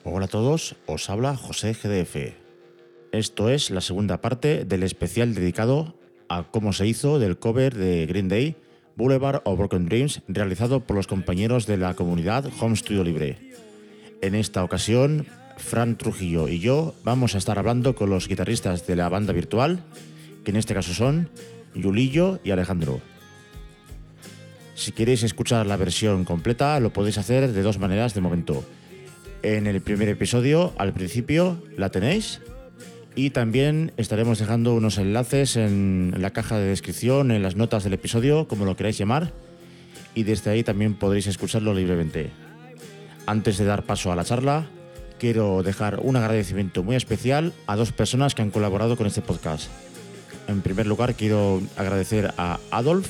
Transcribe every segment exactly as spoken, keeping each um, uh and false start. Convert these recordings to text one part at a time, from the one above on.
Hola a todos, os habla José G D F. Esto es la segunda parte del especial dedicado a cómo se hizo del cover de Green Day, Boulevard of Broken Dreams, realizado por los compañeros de la comunidad Home Studio Libre. En esta ocasión, Fran Trujillo y yo vamos a estar hablando con los guitarristas de la banda virtual, que en este caso son Yulillo y Alejandro. Si queréis escuchar la versión completa, lo podéis hacer de dos maneras de momento. En el primer episodio, al principio, la tenéis. Y también estaremos dejando unos enlaces en la caja de descripción, en las notas del episodio, como lo queráis llamar. Y desde ahí también podréis escucharlo libremente. Antes de dar paso a la charla, quiero dejar un agradecimiento muy especial a dos personas que han colaborado con este podcast. En primer lugar, quiero agradecer a Adolf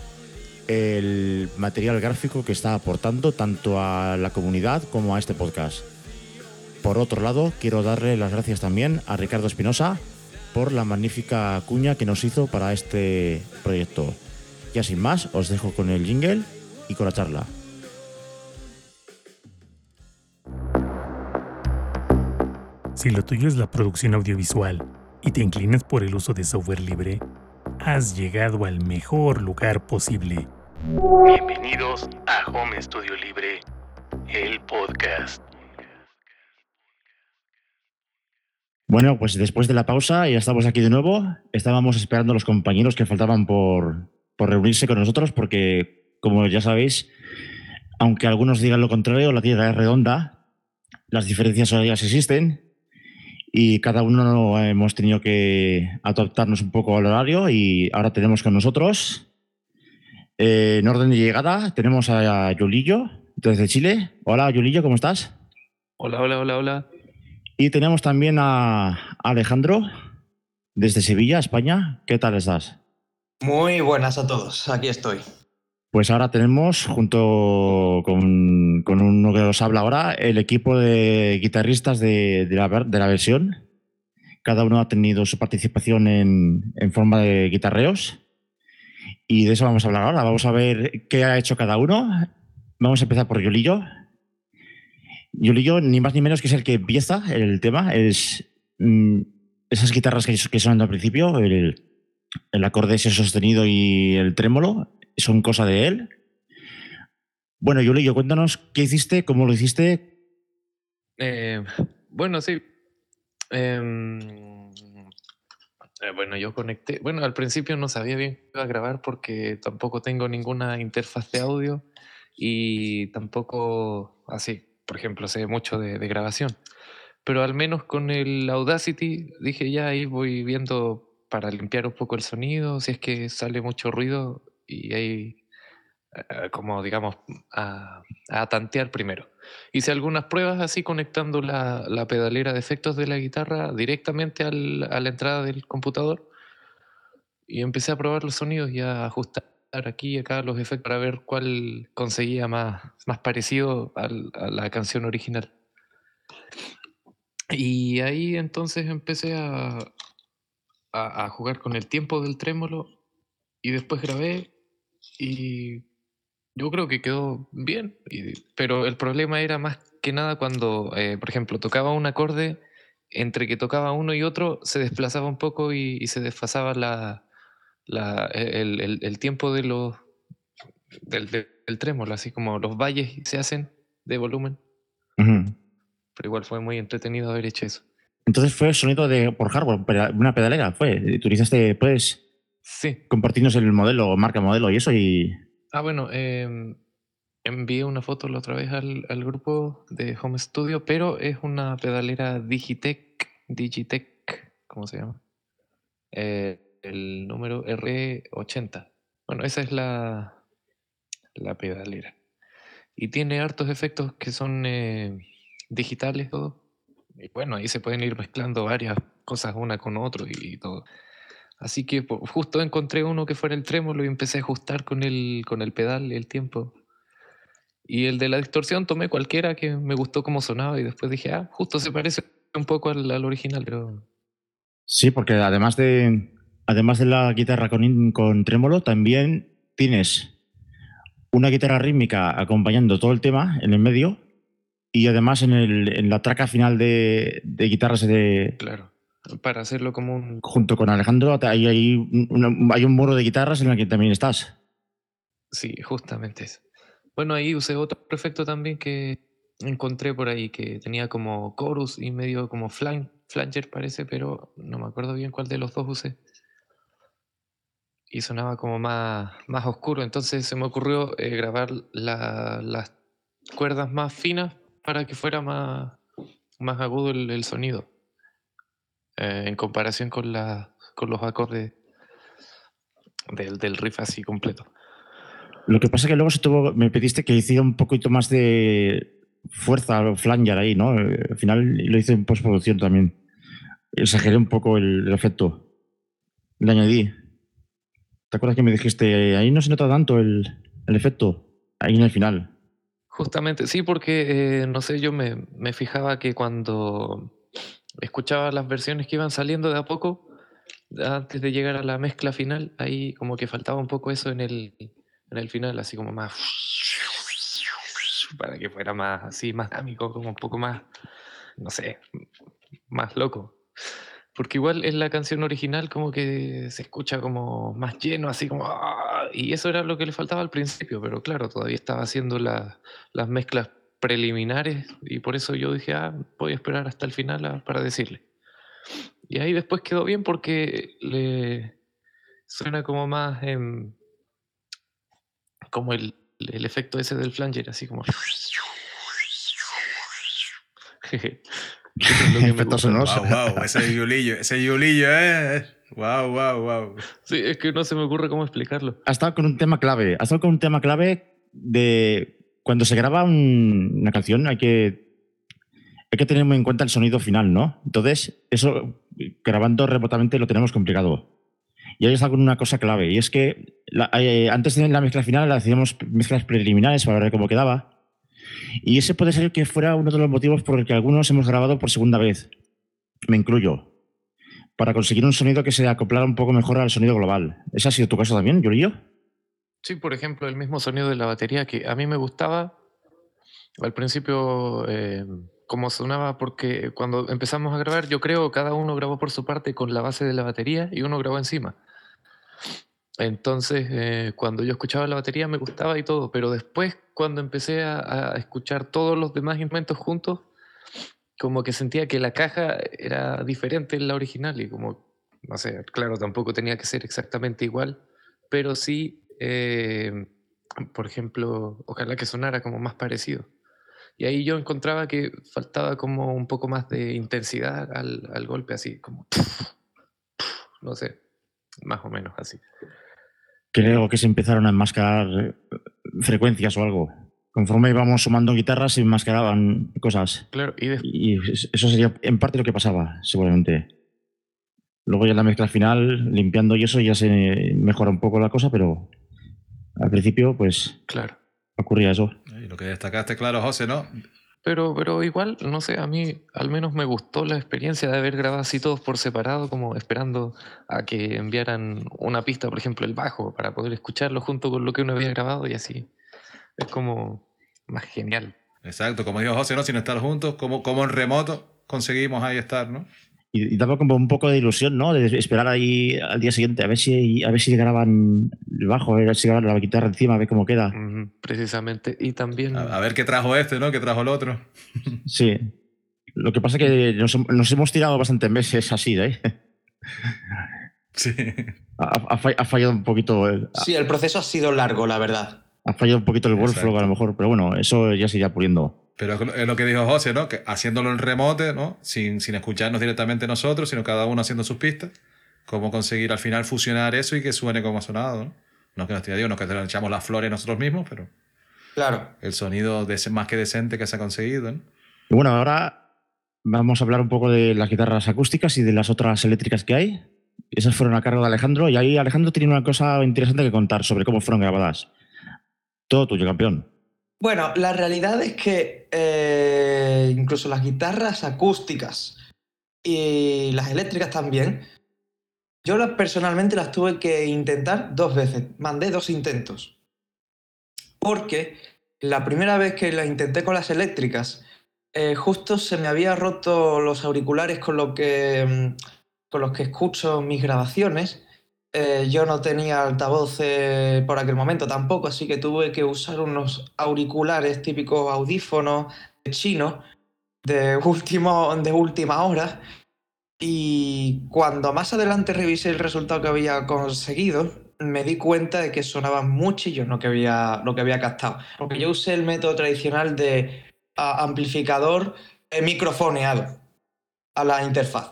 el material gráfico que está aportando tanto a la comunidad como a este podcast. Por otro lado, quiero darle las gracias también a Ricardo Espinosa por la magnífica cuña que nos hizo para este proyecto. Ya sin más, os dejo con el jingle y con la charla. Si lo tuyo es la producción audiovisual y te inclinas por el uso de software libre, has llegado al mejor lugar posible. Bienvenidos a Home Studio Libre, el podcast. Bueno, pues después de la pausa ya estamos aquí de nuevo. Estábamos esperando a los compañeros que faltaban por, por reunirse con nosotros porque, como ya sabéis, aunque algunos digan lo contrario, la Tierra es redonda, las diferencias horarias existen y cada uno hemos tenido que adaptarnos un poco al horario y ahora tenemos con nosotros, eh, en orden de llegada, tenemos a Yulillo desde Chile. Hola Yulillo, ¿cómo estás? Hola, hola, hola, hola. Y tenemos también a Alejandro desde Sevilla, España. ¿Qué tal estás? Muy buenas a todos, aquí estoy. Pues ahora tenemos, junto con, con uno que os habla ahora, el equipo de guitarristas de, de, la, de la versión. Cada uno ha tenido su participación en, en forma de guitarreos. Y de eso vamos a hablar ahora. Vamos a ver qué ha hecho cada uno. Vamos a empezar por Yulillo. Yulillo, ni más ni menos que es el que empieza el tema. Es mmm, esas guitarras que, que sonan al principio, el, el acorde ese sostenido y el trémolo, son cosa de él. Bueno, Yulillo, cuéntanos qué hiciste, cómo lo hiciste. Eh, bueno, sí. Eh, eh, bueno, yo conecté. Bueno, al principio no sabía bien que iba a grabar porque tampoco tengo ninguna interfaz de audio y tampoco, así, por ejemplo, sé mucho de, de grabación. Pero al menos con el Audacity dije ya ahí voy viendo para limpiar un poco el sonido, si es que sale mucho ruido y ahí eh, como digamos a, a tantear primero. Hice algunas pruebas así conectando la, la pedalera de efectos de la guitarra directamente al, a la entrada del computador y empecé a probar los sonidos y a ajustar aquí y acá los efectos para ver cuál conseguía más, más parecido al, a la canción original. Y ahí entonces empecé a, a, a jugar con el tiempo del trémolo y después grabé y yo creo que quedó bien, y- pero el problema era más que nada cuando, eh, por ejemplo, tocaba un acorde, entre que tocaba uno y otro se desplazaba un poco y, y se desfasaba la, la- el, el- el tiempo de los, del, del- del trémolo, así como los valles se hacen de volumen, Uh-huh. pero igual fue muy entretenido haber hecho eso. Entonces fue sonido de, por hardware, una pedalera, fue. Utilizaste, puedes Sí. compartirnos el modelo, marca modelo y eso y... Ah, bueno, em, envié una foto la otra vez al, al grupo de Home Studio, pero es una pedalera Digitech, Digitech, ¿cómo se llama? Eh, el número R ochenta. Bueno, esa es la, la pedalera. Y tiene hartos efectos que son eh, digitales, todo. Y bueno, ahí se pueden ir mezclando varias cosas una con otro y todo. Así que po- justo encontré uno que fuera el trémolo y empecé a ajustar con el, con el pedal el tiempo. Y el de la distorsión tomé cualquiera que me gustó cómo sonaba y después dije, ah, justo se parece un poco al, al original, pero Sí, porque además de, además de la guitarra con, con trémolo, también tienes una guitarra rítmica acompañando todo el tema en el medio Y además en, el, en la traca final de, de guitarras de, Claro, para hacerlo como un... junto con Alejandro, hay, hay, un, hay un muro de guitarras en el que también estás. Sí, justamente eso. Bueno, ahí usé otro efecto también que encontré por ahí, que tenía como chorus y medio como flan, flanger parece, pero no me acuerdo bien cuál de los dos usé. Y sonaba como más, más oscuro, entonces se me ocurrió eh, grabar la- las cuerdas más finas para que fuera más, más agudo el, el sonido, eh, en comparación con, la, con los acordes del, del riff así completo. Lo que pasa es que luego se tuvo, me pediste que hiciera un poquito más de fuerza o flanger ahí, ¿no? Eh, Al final lo hice en postproducción también. Exageré un poco el, el efecto. Le añadí. ¿Te acuerdas que me dijiste, ahí no se nota tanto el, el efecto? Ahí en el final. Justamente, sí, porque, eh, no sé, yo me, me fijaba que cuando escuchaba las versiones que iban saliendo de a poco, antes de llegar a la mezcla final, ahí como que faltaba un poco eso en el, en el final, así como más... para que fuera más así, más dinámico, como un poco más, no sé, más loco. Porque igual en la canción original como que se escucha como más lleno, así como... ¡ah! Y eso era lo que le faltaba al principio, pero claro, todavía estaba haciendo la- las mezclas preliminares y por eso yo dije, ah, voy a esperar hasta el final a- para decirle. Y ahí después quedó bien porque le suena como más em, como el, el efecto ese del flanger, así como... Eso es lo que me Efectos gusta a mí. sonoros. Wow, wow, ese yulillo, ese yulillo, eh. Wow, wow, wow. Sí, es que no se me ocurre cómo explicarlo. Ha estado con un tema clave. Ha estado con un tema clave de cuando se graba un- una canción hay que, hay que tener muy en cuenta el sonido final, ¿no? Entonces, eso grabando remotamente lo tenemos complicado. Y ahí está con una cosa clave, y es que la- eh, antes de la mezcla final hacíamos mezclas preliminares para ver cómo quedaba. Y ese puede ser que fuera uno de los motivos por el que algunos hemos grabado por segunda vez. Me incluyo. Para conseguir un sonido que se acoplara un poco mejor al sonido global. ¿Ese ha sido tu caso también, Yorillo? Sí, por ejemplo, el mismo sonido de la batería que a mí me gustaba al principio, eh, como sonaba, porque cuando empezamos a grabar, yo creo cada uno grabó por su parte con la base de la batería y uno grabó encima. Entonces, eh, cuando yo escuchaba la batería me gustaba y todo, pero después cuando empecé a, a escuchar todos los demás instrumentos juntos, como que sentía que la caja era diferente en la original y como, no sé, claro, tampoco tenía que ser exactamente igual, pero sí, eh, por ejemplo, ojalá que sonara como más parecido. Y ahí yo encontraba que faltaba como un poco más de intensidad al, al golpe, así como, no sé, más o menos así. Creo que se empezaron a enmascarar eh, frecuencias o algo. Conforme íbamos sumando guitarras, se enmascaraban cosas. Claro, y después... Y eso sería en parte lo que pasaba, seguramente. Luego ya en la mezcla final, limpiando y eso, ya se mejora un poco la cosa, pero al principio, pues, Claro. ocurría eso. Y lo que destacaste, claro, José, ¿no? Pero, pero igual, no sé, a mí al menos me gustó la experiencia de haber grabado así todos por separado, como esperando a que enviaran una pista, por ejemplo, el bajo, para poder escucharlo junto con lo que uno había grabado y así. Es como más genial. Exacto, como dijo José, ¿no? Sin estar juntos, como, como en remoto conseguimos ahí estar, ¿no? Y, y daba como un poco de ilusión, ¿no? De esperar ahí al día siguiente, a ver si, a ver si graban el bajo, a ver si graban la guitarra encima, a ver cómo queda. Ujú, precisamente. Y también... A, a ver qué trajo este, ¿no? ¿Qué trajo el otro? Sí. Lo que pasa es que nos, nos hemos tirado bastantes meses así, ¿eh? Sí. Ha, ha, ha fallado un poquito. El, Sí, el proceso ha sido largo, la verdad. Ha fallado un poquito el workflow Exacto. a lo mejor, pero bueno, eso ya se irá puliendo. Pero es lo que dijo José, ¿no? Que haciéndolo en remote, ¿no? Sin, sin escucharnos directamente nosotros, sino cada uno haciendo sus pistas. Cómo conseguir al final fusionar eso y que suene como ha sonado, ¿no? No que nos digo, no que le echamos las flores nosotros mismos, pero Claro. el sonido de más que decente que se ha conseguido, ¿no? Y bueno, ahora vamos a hablar un poco de las guitarras acústicas y de las otras eléctricas que hay. Esas fueron a cargo de Alejandro, y ahí Alejandro tiene una cosa interesante que contar sobre cómo fueron grabadas. Todo tuyo, campeón. Bueno, la realidad es que eh, incluso las guitarras acústicas y las eléctricas también, yo las, personalmente las tuve que intentar dos veces. Mandé dos intentos. Porque la primera vez que las intenté con las eléctricas, eh, justo se me había roto los auriculares con, lo que, mm, con los que escucho mis grabaciones. Eh, yo no tenía altavoz eh, por aquel momento tampoco, así que tuve que usar unos auriculares típicos audífonos chinos de, último, de última hora. Y cuando más adelante revisé el resultado que había conseguido, me di cuenta de que sonaba muy chillón lo que había, lo que había captado. Porque yo usé el método tradicional de a, amplificador eh, microfoneado a la interfaz.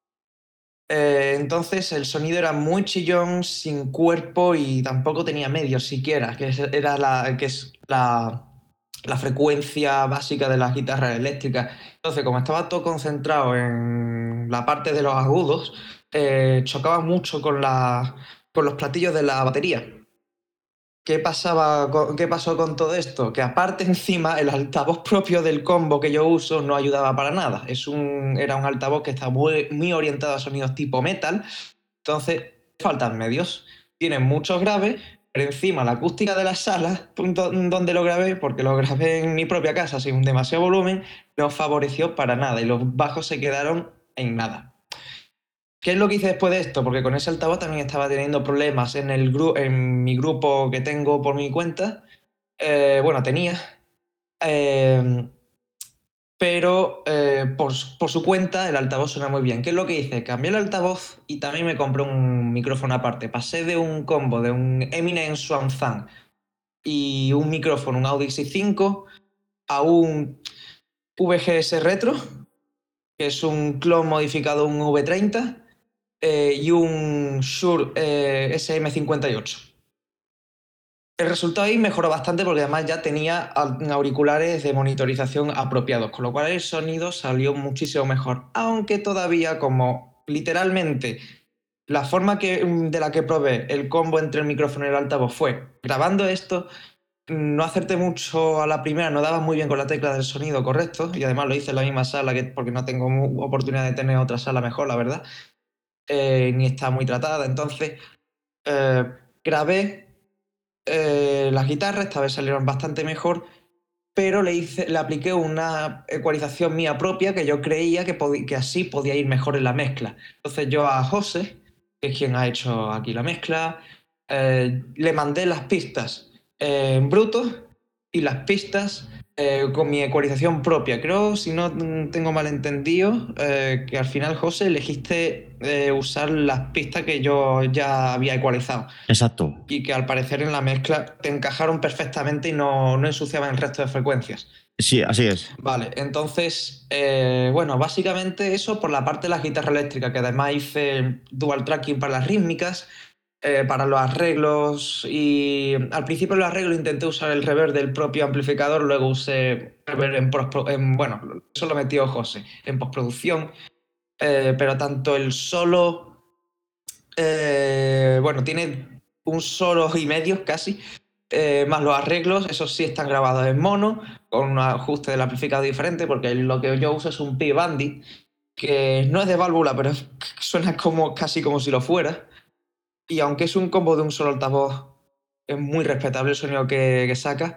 Eh, entonces el sonido era muy chillón, sin cuerpo y tampoco tenía medios siquiera, que es, era la, que es la, la frecuencia básica de las guitarras eléctricas. Entonces, como estaba todo concentrado en la parte de los agudos, eh, chocaba mucho con, la, con los platillos de la batería. ¿Qué pasaba con- ¿Qué pasó con todo esto? Que aparte encima el altavoz propio del combo que yo uso no ayudaba para nada. Es un, era un altavoz que está muy, muy orientado a sonidos tipo metal, entonces faltan medios. Tiene muchos graves, pero encima la acústica de la sala punto- donde lo grabé, porque lo grabé en mi propia casa sin demasiado volumen, no favoreció para nada y los bajos se quedaron en nada. ¿Qué es lo que hice después de esto? Porque con ese altavoz también estaba teniendo problemas en, el gru- en mi grupo que tengo por mi cuenta. Eh, bueno, tenía. Eh, pero eh, por, su- por su cuenta el altavoz suena muy bien. ¿Qué es lo que hice? Cambié el altavoz y también me compré un micrófono aparte. Pasé de un combo de un Eminence Swanzan y un micrófono, un Audix i cinco, a un V G S Retro, que es un clon modificado, un V treinta, eh, y un Shure eh, S M cincuenta y ocho. El resultado ahí mejoró bastante porque además ya tenía auriculares de monitorización apropiados, con lo cual el sonido salió muchísimo mejor. Aunque todavía, como literalmente la forma que, de la que probé el combo entre el micrófono y el altavoz fue grabando esto, no acerté mucho a la primera, no daba muy bien con la tecla del sonido correcto, y además lo hice en la misma sala que, porque no tengo mu- oportunidad de tener otra sala mejor, la verdad, eh, ni está muy tratada. Entonces eh, grabé eh, las guitarras, esta vez salieron bastante mejor, pero le, hice, le apliqué una ecualización mía propia que yo creía que, que así podía ir mejor en la mezcla. Entonces yo a José, que es quien ha hecho aquí la mezcla, eh, le mandé las pistas eh, en bruto y las pistas eh, con mi ecualización propia. Creo, si no tengo mal entendido, eh, que al final, José, elegiste eh, usar las pistas que yo ya había ecualizado Exacto. y que al parecer en la mezcla te encajaron perfectamente y no, no ensuciaban el resto de frecuencias. Sí, así es. Vale, entonces, eh, bueno, básicamente eso por la parte de las guitarras eléctricas, que además hice dual tracking para las rítmicas, eh, para los arreglos, y al principio los arreglos intenté usar el reverb del propio amplificador, luego usé reverb en, post- en bueno, eso lo metió José en postproducción, eh, pero tanto el solo, eh, bueno, tiene un solo y medio casi, eh, más los arreglos, esos sí están grabados en mono, con un ajuste del amplificador diferente, porque lo que yo uso es un P-Bandit, que no es de válvula, pero es- suena como, casi como si lo fuera. Y aunque es un combo de un solo altavoz, es muy respetable el sonido que, que saca.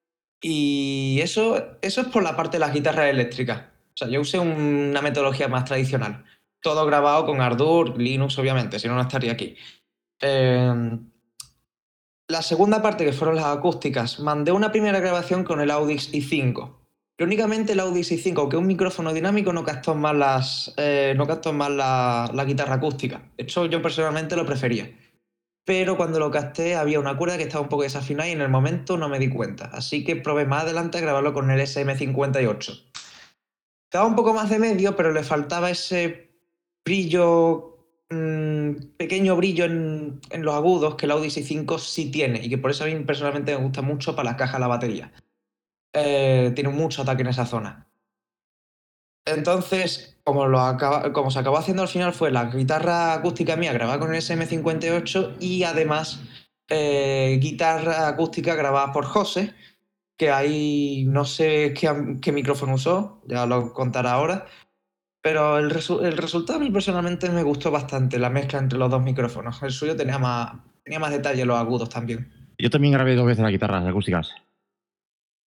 Y eso, eso es por la parte de las guitarras eléctricas. O sea, yo usé un- una metodología más tradicional. Todo grabado con Ardour, Linux, obviamente, si no, no estaría aquí. Eh, la segunda parte, que fueron las acústicas, mandé una primera grabación con el Audix i cinco. Que únicamente el Audix i cinco, que es un micrófono dinámico, no captó más, las, eh, no captó más la, la guitarra acústica. Esto yo personalmente lo prefería. Pero cuando lo capté había una cuerda que estaba un poco desafinada y en el momento no me di cuenta. Así que probé más adelante a grabarlo con el S M cincuenta y ocho. Daba un poco más de medio, pero le faltaba ese brillo, mmm, pequeño brillo en, en los agudos que el Audix i cinco sí tiene y que por eso a mí personalmente me gusta mucho para la caja de la batería. Eh, tiene mucho ataque en esa zona. Entonces, como, lo acaba, como se acabó haciendo al final, fue la guitarra acústica mía grabada con el S M cincuenta y ocho y además eh, guitarra acústica grabada por José, que ahí no sé qué, qué micrófono usó, ya lo contará ahora, pero el, resu el resultado a mí personalmente me gustó bastante, la mezcla entre los dos micrófonos. El suyo tenía más, tenía más detalle, los agudos también. Yo también grabé dos veces las guitarras acústicas.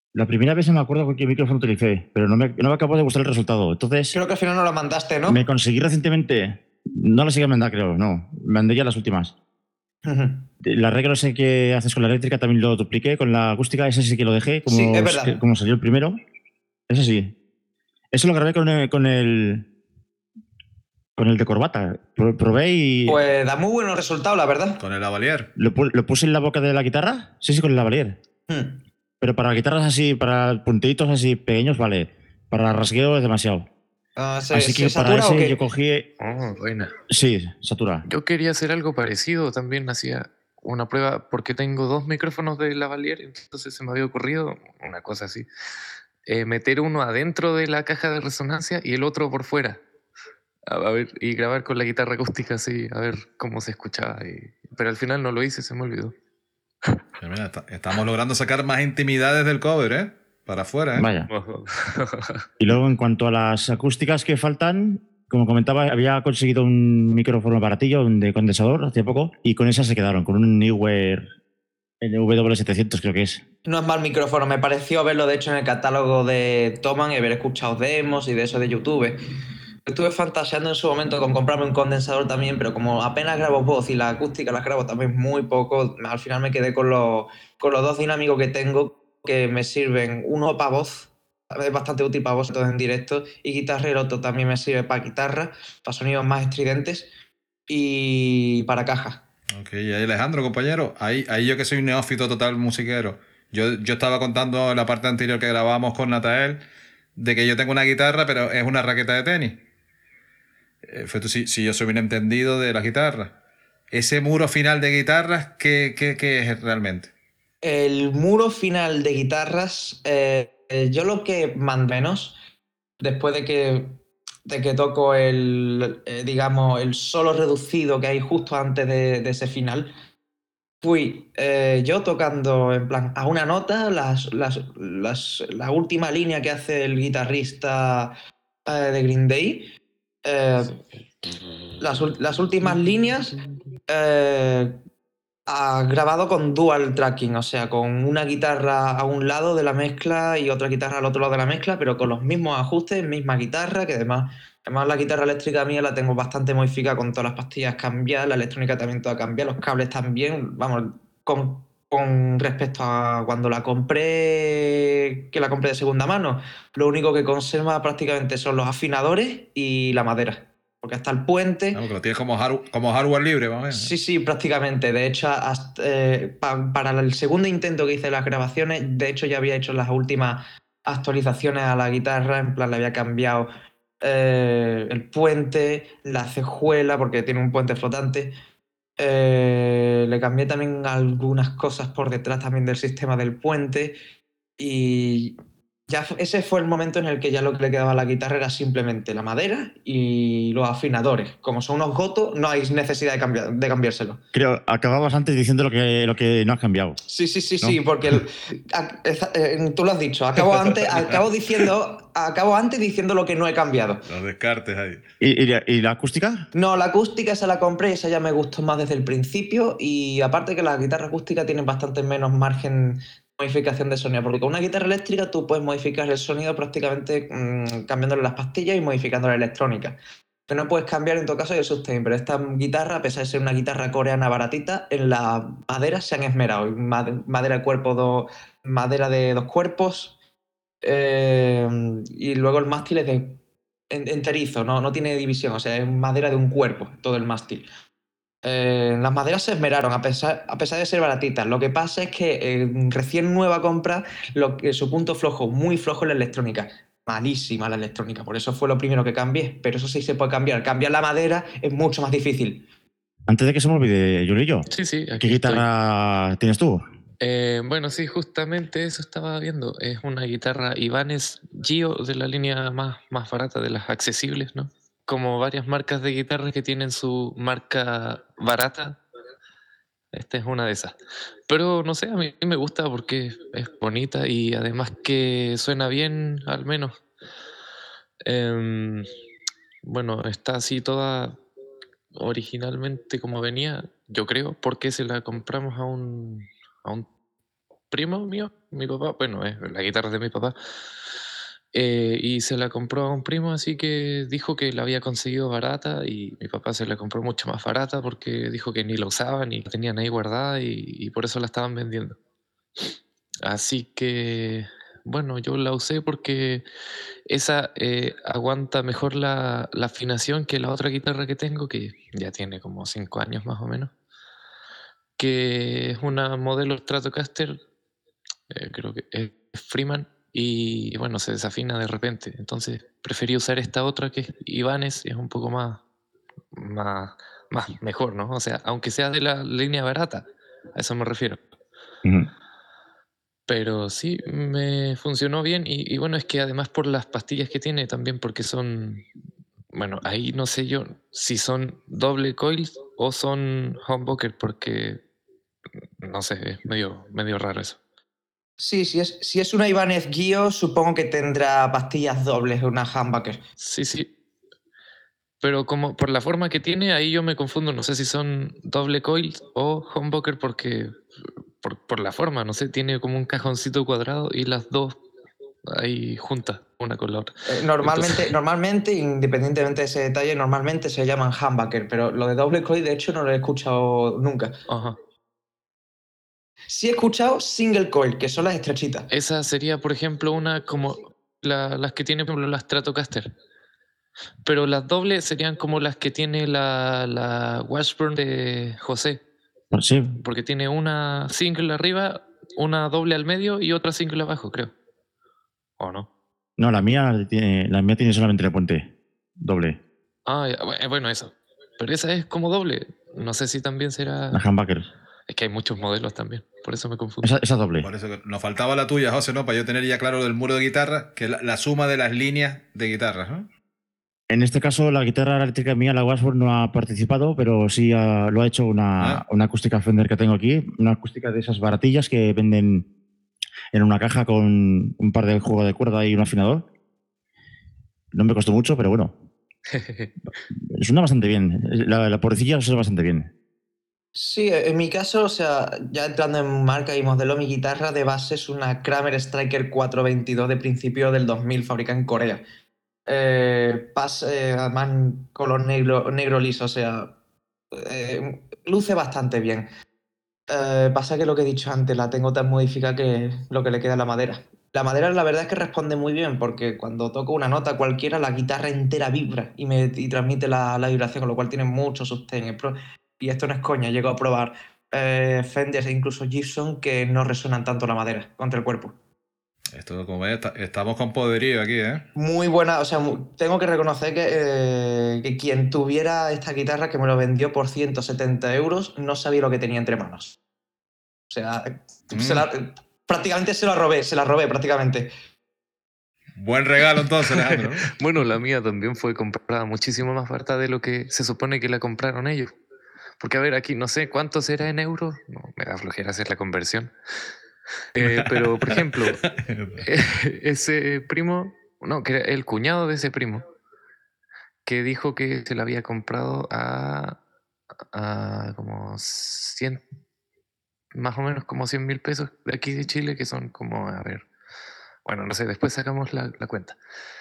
La primera vez no me acuerdo con qué micrófono utilicé, pero no me, no me acabo de gustar el resultado. Entonces, Creo que al final no la mandaste, ¿no? me conseguí recientemente. No la seguí a mandar, creo, no. Mandé ya las últimas. Ujú. La regla no sé qué haces con la eléctrica, también lo dupliqué. Con la acústica, ese sí que lo dejé, Sí, como, es verdad. como salió el primero. Ese sí. Eso lo grabé con el, con el, con el de corbata. Pro- Probé y Pues da muy buenos resultados, la verdad. Con el lavalier. lo, pu- lo puse en la boca de la guitarra. Sí, sí, con el lavalier. Hmm. Pero para guitarras así, para puntitos así pequeños, vale. Para rasgueo es demasiado. Ah, ¿se, Así se que para satura o ese yo qué? cogí. Oh, buena. Sí, satura. Yo quería hacer algo parecido, también hacía una prueba porque tengo dos micrófonos de lavalier, entonces se me había ocurrido una cosa así, eh, meter uno adentro de la caja de resonancia y el otro por fuera, a, a ver, y grabar con la guitarra acústica así, a ver cómo se escuchaba, y- pero al final no lo hice, se me olvidó. Pero mira, está- estamos logrando sacar más intimidades del cover, ¿eh? Para afuera, ¿eh? Vaya. Y luego, en cuanto a las acústicas que faltan, como comentaba, había conseguido un micrófono baratillo, un de condensador, hace poco, y con esa se quedaron, con un Neewer N W setecientos, creo que es. No es mal micrófono, me pareció verlo de hecho en el catálogo de Thomann y haber escuchado demos y de eso de YouTube. Estuve fantaseando en su momento con comprarme un condensador también, pero como apenas grabo voz y la acústica las grabo también muy poco, al final me quedé con los, con los dos dinámicos que tengo que me sirven, uno para voz, es bastante útil para voz, todo en directo, y guitarra, y el otro también me sirve para guitarra, para sonidos más estridentes y para caja. Ok, y ahí Alejandro, compañero, ahí, ahí yo que soy un neófito total musiquero, yo, yo estaba contando en la parte anterior que grabamos con Natael de que yo tengo una guitarra, pero es una raqueta de tenis. Eh, fue tú, si, si yo soy bien entendido de la guitarra. Ese muro final de guitarras, ¿qué, qué, qué es realmente? El muro final de guitarras, eh, eh, yo lo que más menos, después de que, de que toco el, eh, digamos, el solo reducido que hay justo antes de, de ese final, fui eh, yo tocando en plan a una nota, las, las, las- la última línea que hace el guitarrista eh, de Green Day, eh, las, ul- las últimas líneas eh, ah, grabado con dual tracking, o sea, con una guitarra a un lado de la mezcla y otra guitarra al otro lado de la mezcla, pero con los mismos ajustes, misma guitarra, que además, además la guitarra eléctrica mía la tengo bastante modificada con todas las pastillas cambiadas, la electrónica también toda cambiada, los cables también, vamos, con, con respecto a cuando la compré, que la compré de segunda mano, lo único que conserva prácticamente son los afinadores y la madera. Porque hasta el puente Vamos, que lo tienes como, hard- como hardware libre, vamos a ver. sí, sí, prácticamente. De hecho, hasta, eh, pa- para el segundo intento que hice de las grabaciones, de hecho ya había hecho las últimas actualizaciones a la guitarra, en plan le había cambiado eh, el puente, la cejuela, porque tiene un puente flotante. Eh, le cambié también algunas cosas por detrás también del sistema del puente y ya fu- ese fue el momento en el que ya lo que le quedaba a la guitarra era simplemente la madera y los afinadores. Como son unos gotos, no hay necesidad de, cambiar, de cambiárselo. Creo, acababas antes diciendo lo que, lo que no has cambiado. Sí, sí, sí, ¿No? sí, porque el- a- eza- eh, tú lo has dicho. Acabo antes, acabo diciendo, acabo antes diciendo lo que no he cambiado. Los descartes ahí. ¿Y, y la, y la acústica? No, la acústica esa la compré, esa ya me gustó más desde el principio y aparte que la guitarra acústica tiene bastante menos margen de modificación de sonido, porque con una guitarra eléctrica tú puedes modificar el sonido prácticamente mmm, cambiándole las pastillas y modificando la electrónica. Que no puedes cambiar en todo caso es el sustain, pero esta guitarra, a pesar de ser una guitarra coreana baratita, en la madera se han esmerado. Mad- Madera de cuerpo, do- madera de dos cuerpos, eh, y luego el mástil es de en- enterizo, no, no tiene división, o sea, es madera de un cuerpo, todo el mástil. Eh, las maderas se esmeraron, a pesar, a pesar de ser baratitas. Lo que pasa es que eh, recién nueva compra, lo que, su punto flojo, muy flojo en la electrónica. Malísima la electrónica, por eso fue lo primero que cambié. Pero eso sí se puede cambiar. Cambiar la madera es mucho más difícil. Antes de que se me olvide, Julillo, Sí, sí, ¿qué aquí estoy. guitarra tienes tú? Eh, bueno, sí, justamente eso estaba viendo. Es una guitarra Ibanez Gio de la línea más, más barata de las accesibles, ¿no? Como varias marcas de guitarras que tienen su marca barata, esta es una de esas. Pero no sé, a mí me gusta porque es bonita y además que suena bien, al menos. Em, bueno, está así toda originalmente como venía, yo creo, porque se la compramos a un, a un primo mío, mi papá, bueno, es la guitarra de mi papá, eh, y se la compró a un primo, así que dijo que la había conseguido barata y mi papá se la compró mucho más barata porque dijo que ni la usaban ni la tenían ahí guardada y, y por eso la estaban vendiendo. Así que, bueno, yo la usé porque esa eh, aguanta mejor la, la afinación que la otra guitarra que tengo, que ya tiene como cinco años más o menos, que es una modelo Stratocaster, eh, creo que es Freeman, y bueno, se desafina de repente. Entonces preferí usar esta otra que es Ibanez, y es un poco más, más, más mejor, ¿no? O sea, aunque sea de la línea barata, a eso me refiero. Ujú. Pero sí, me funcionó bien y, y bueno, es que además por las pastillas que tiene también, porque son, bueno, ahí no sé yo si son doble coils o son humbucker, porque no sé, es medio, medio raro eso. Sí, si es, si es una Ibanez Gio, supongo que tendrá pastillas dobles, una humbucker. Sí, sí. Pero como por la forma que tiene, ahí yo me confundo. No sé si son doble coil o humbucker porque por, por la forma, no sé, tiene como un cajoncito cuadrado y las dos ahí juntas, una con la otra. Eh, normalmente, Entonces, normalmente, independientemente de ese detalle, normalmente se llaman humbucker, pero lo de doble coil, de hecho, no lo he escuchado nunca. ajá. Sí he escuchado single coil, que son las estrechitas. Esa sería, por ejemplo, una como la- las que tiene, por ejemplo, la Stratocaster. Pero las dobles serían como las que tiene la, la Washburn de José. Pues sí, Porque tiene una single arriba, una doble al medio y otra single abajo, creo. ¿O no? no, la mía tiene, la mía tiene solamente el puente doble, Ah, ya, bu- bueno, eso. Pero esa es como doble. No sé si también la será... humbucker. Es que hay muchos modelos también. Por eso me confundo. Esa, esa doble. Por eso que nos faltaba la tuya, José, ¿no? Para yo tener ya claro del muro de guitarra, que es la, la suma de las líneas de guitarras, ¿no? En este caso, la guitarra eléctrica mía, la Washburn, no ha participado, pero sí ha- lo ha hecho una, Ah. una acústica Fender que tengo aquí, una acústica de esas baratillas que venden en una caja con un par de juegos de cuerda y un afinador. No me costó mucho, pero bueno, suena bastante bien. La, la pobrecilla suena bastante bien. Sí, en mi caso, o sea, ya entrando en marca y modelo, mi guitarra de base es una Kramer Striker cuatrocientos veintidós de principio del dos mil, fabricada en Corea. Eh, pas, eh, además, color negro, negro liso, o sea, eh, luce bastante bien. Eh, pasa que lo que he dicho antes, la tengo tan modificada que lo que le queda a la madera. La madera, la verdad es que responde muy bien, porque cuando toco una nota cualquiera, la guitarra entera vibra y me y transmite la, la vibración, con lo cual tiene mucho sustain. Es pro- Y esto no es coña, llego a probar eh, Fender e incluso Gibson que no resuenan tanto la madera contra el cuerpo. Esto, como ves, está- estamos con poderío aquí, ¿eh? Muy buena, o sea, mu- tengo que reconocer que, eh, que quien tuviera esta guitarra que me lo vendió por ciento setenta euros no sabía lo que tenía entre manos. O sea, se Mm. la- prácticamente se la robé, se la robé prácticamente. Buen regalo entonces, Alejandro, ¿no? Bueno, la mía también fue comprada muchísimo más barata de lo que se supone que la compraron ellos. Porque, a ver, aquí no sé cuánto será en euros. No, me da flojera hacer la conversión. Eh, pero, por ejemplo, ese primo, no, que era el cuñado de ese primo, que dijo que se la había comprado a, a como cien, más o menos como cien mil pesos de aquí de Chile, que son como, a ver, bueno, no sé, después sacamos la, la cuenta.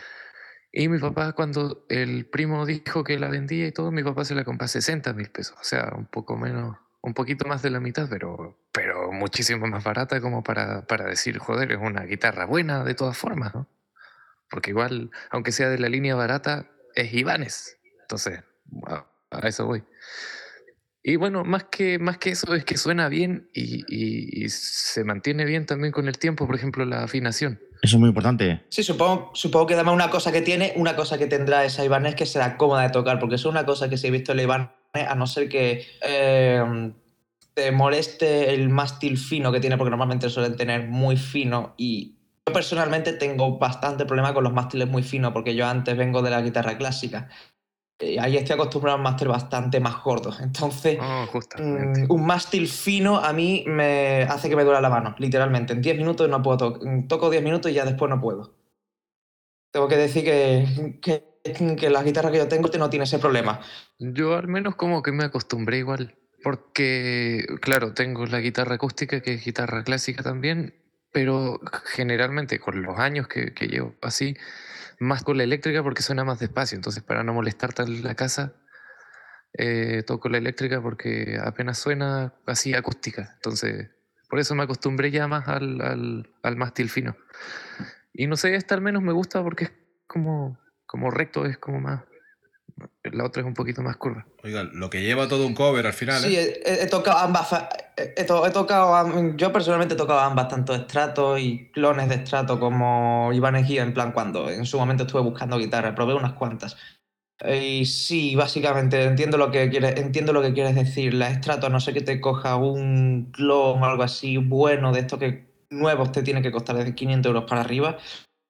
Y mi papá, cuando el primo dijo que la vendía y todo, mi papá se la compró a sesenta mil pesos. O sea, un poco menos, un poquito más de la mitad, pero, pero muchísimo más barata como para, para decir, joder, es una guitarra buena de todas formas, ¿no? Porque igual, aunque sea de la línea barata, es Ibanez. Entonces, a, a eso voy. Y bueno, más que, más que eso es que suena bien y, y- y se mantiene bien también con el tiempo, por ejemplo, la afinación. Eso es muy importante. Sí, supongo, supongo que además una cosa que tiene, una cosa que tendrá esa Ibanez que será cómoda de tocar, porque eso es una cosa que sí he visto en la Ibanez, a no ser que eh, te moleste el mástil fino que tiene, porque normalmente suelen tener muy fino y yo personalmente tengo bastante problema con los mástiles muy finos, porque yo antes vengo de la guitarra clásica. Y ahí estoy acostumbrado a un mástil bastante más gordo. Entonces, Oh, mm, justamente. un mástil fino a mí me hace que me duela la mano, literalmente. En diez minutos no puedo tocar. Toco diez minutos y ya después no puedo. Tengo que decir que, que, que la guitarra que yo tengo no tiene ese problema. Yo al menos como que me acostumbré igual. Porque, claro, tengo la guitarra acústica, que es guitarra clásica también, pero generalmente con los años que, que llevo así, más con la eléctrica porque suena más despacio. Entonces, para no molestar tan la casa, eh, toco la eléctrica porque apenas suena así acústica. Entonces, por eso me acostumbré ya más al, al, al mástil fino. Y no sé, esta al menos me gusta porque es como, como recto, es como más. La otra es un poquito más curva. Oiga, lo que lleva todo un cover al final, Sí, ¿eh? he, he tocado ambas. fa- He, he to- he tocado, am- yo personalmente he tocado ambas, tanto estratos y clones de estrato como Ibanez Gio, en plan cuando en su momento estuve buscando guitarra, probé unas cuantas. Y sí, básicamente entiendo lo que quieres, entiendo lo que quieres decir. La estrato, a no sé que te coja un clon o algo así bueno de estos que nuevos te tiene que costar desde quinientos euros para arriba,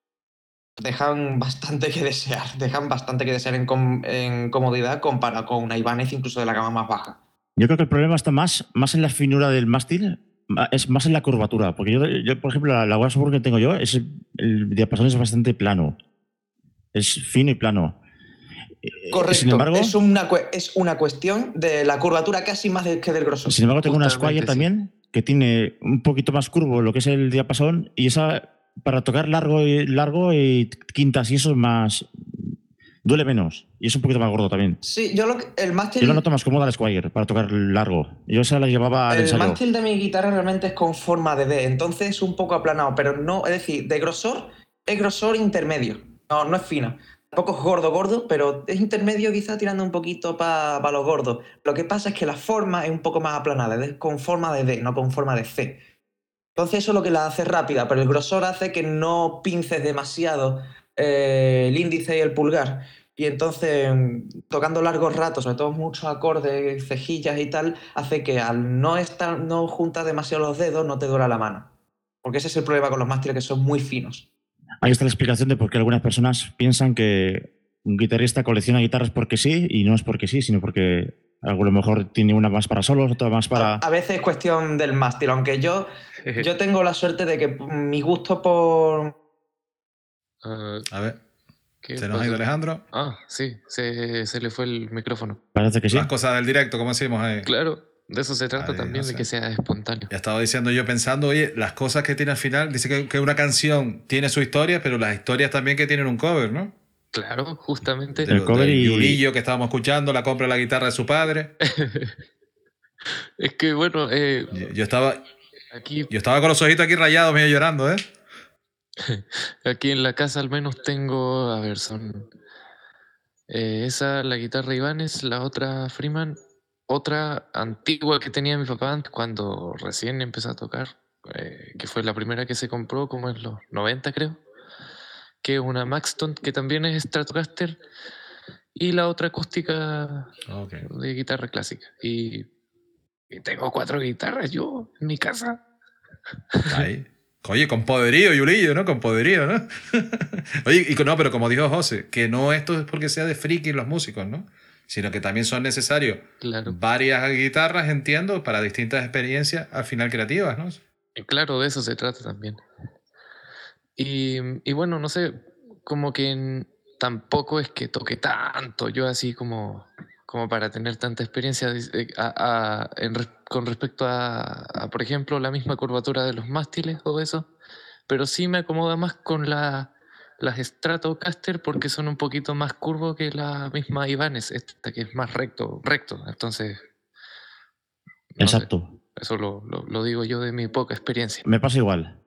dejan bastante que desear, dejan bastante que desear en, com- en comodidad comparado con una Ibanez incluso de la gama más baja. Yo creo que el problema está más, más en la finura del mástil, ma- es más en la curvatura. Porque yo, yo, por ejemplo, la, la Washburn que tengo yo, es el, el diapasón es bastante plano. Es fino y plano. Eh, Correcto, Sin embargo, es una, cue- es una cuestión de la curvatura casi más de- que del grosor. sin embargo tengo una Justamente, Squire sí. también que tiene un poquito más curvo lo que es el diapasón y esa para tocar largo y largo y quintas y eso es más duele menos y es un poquito más gordo también. Sí, yo lo que- el Yo la mástil, noto más cómoda la Squire para tocar largo. Yo esa la llevaba al el ensayo. mástil de mi guitarra realmente es con forma de D, entonces es un poco aplanado, pero no, es decir, de grosor es grosor intermedio. No, no es fino. Tampoco es gordo, gordo, pero es intermedio quizá tirando un poquito para lo gordo. Lo que pasa es que la forma es un poco más aplanada, es con forma de D, no con forma de C. Entonces eso es lo que la hace rápida, pero el grosor hace que no pinces demasiado eh, el índice y el pulgar. Y entonces, mm, tocando largos ratos, sobre todo muchos acordes, cejillas y tal, hace que al no estar, no juntar demasiado los dedos, no te duela la mano. Porque ese es el problema con los mástiles, que son muy finos. Ahí está la explicación de por qué algunas personas piensan que un guitarrista colecciona guitarras porque sí y no es porque sí, sino porque a lo mejor tiene una más para solos, otra más para... A, a veces es cuestión del mástil, aunque yo, yo tengo la suerte de que mi gusto por... Ah, A ver, ¿qué se nos ha ido pasó? Alejandro. Ah, sí, se, se le fue el micrófono. Parece que sí. Las cosas del directo, como decimos ahí. Claro, de eso se trata Ay, también, no de sé. que sea espontáneo. Ya estaba diciendo yo pensando, oye, las cosas que tiene al final, dice que, que una canción tiene su historia, pero las historias también que tienen un cover, ¿no? Claro, justamente. De, El cover de y- Yulillo que estábamos escuchando, la compra de la guitarra de su padre. Es que bueno, eh, Yo, yo estaba, aquí, yo estaba con los ojitos aquí rayados, medio llorando, ¿eh? aquí en la casa al menos tengo, a ver, son eh, esa, la guitarra Ibanez, la otra Freeman, otra antigua que tenía mi papá antes, cuando recién empezó a tocar, eh, que fue la primera que se compró como en los noventa creo, que es una Maxton que también es Stratocaster, y la otra acústica Ok. de guitarra clásica. Y, y tengo cuatro guitarras yo en mi casa. Ahí. Oye, con poderío, Yulillo, ¿no? Con poderío, ¿no? Oye, y, no, pero como dijo José, que no esto es porque sea de friki los músicos, ¿no? Sino que también son necesarios Claro. varias guitarras, entiendo, para distintas experiencias al final creativas, ¿no? Y claro, de eso se trata también. Y, y bueno, no sé, como que en- tampoco es que toque tanto, yo así como, como para tener tanta experiencia dis- eh, a- a- en res- con respecto a, a, por ejemplo, la misma curvatura de los mástiles o eso, pero sí me acomoda más con la, las Stratocaster porque son un poquito más curvos que la misma Ibanez, esta que es más recto, recto, entonces, no sé, Exacto. eso lo, lo, lo digo yo de mi poca experiencia. Me pasa igual.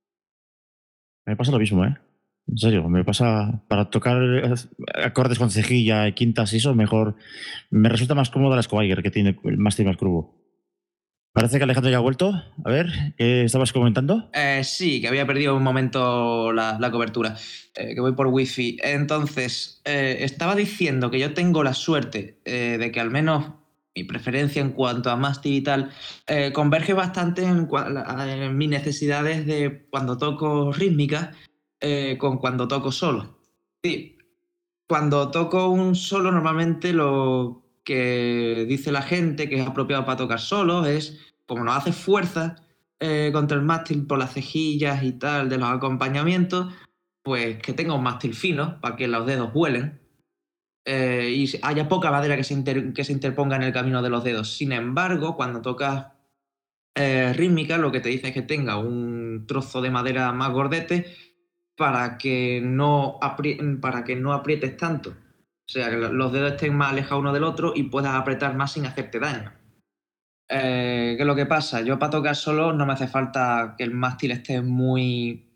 Me pasa lo mismo, ¿eh? En serio, me pasa para tocar eh, acordes con cejilla y quintas y eso, mejor. Me resulta más cómodo la Squire, que tiene el mástil más curvo. Parece que Alejandro ya ha vuelto. A ver, ¿qué estabas comentando? Eh, sí, que había perdido un momento la, la cobertura, eh, que voy por wifi. Entonces, eh, estaba diciendo que yo tengo la suerte eh, de que al menos mi preferencia en cuanto a mástil y tal eh, converge bastante en, cua- la- en mis necesidades de cuando toco rítmica eh, con cuando toco solo. Sí, cuando toco un solo, normalmente lo que dice la gente que es apropiado para tocar solo es, como no hace fuerza eh, contra el mástil por las cejillas y tal de los acompañamientos, pues que tenga un mástil fino para que los dedos vuelen. eh, y haya poca madera que se, inter, que se interponga en el camino de los dedos. Sin embargo, cuando tocas eh, rítmica, lo que te dice es que tenga un trozo de madera más gordete para que no, apri para que no aprietes tanto. O sea, que los dedos estén más alejados uno del otro y puedas apretar más sin hacerte daño. Eh, ¿Qué es lo que pasa? Yo para tocar solo no me hace falta que el mástil esté muy...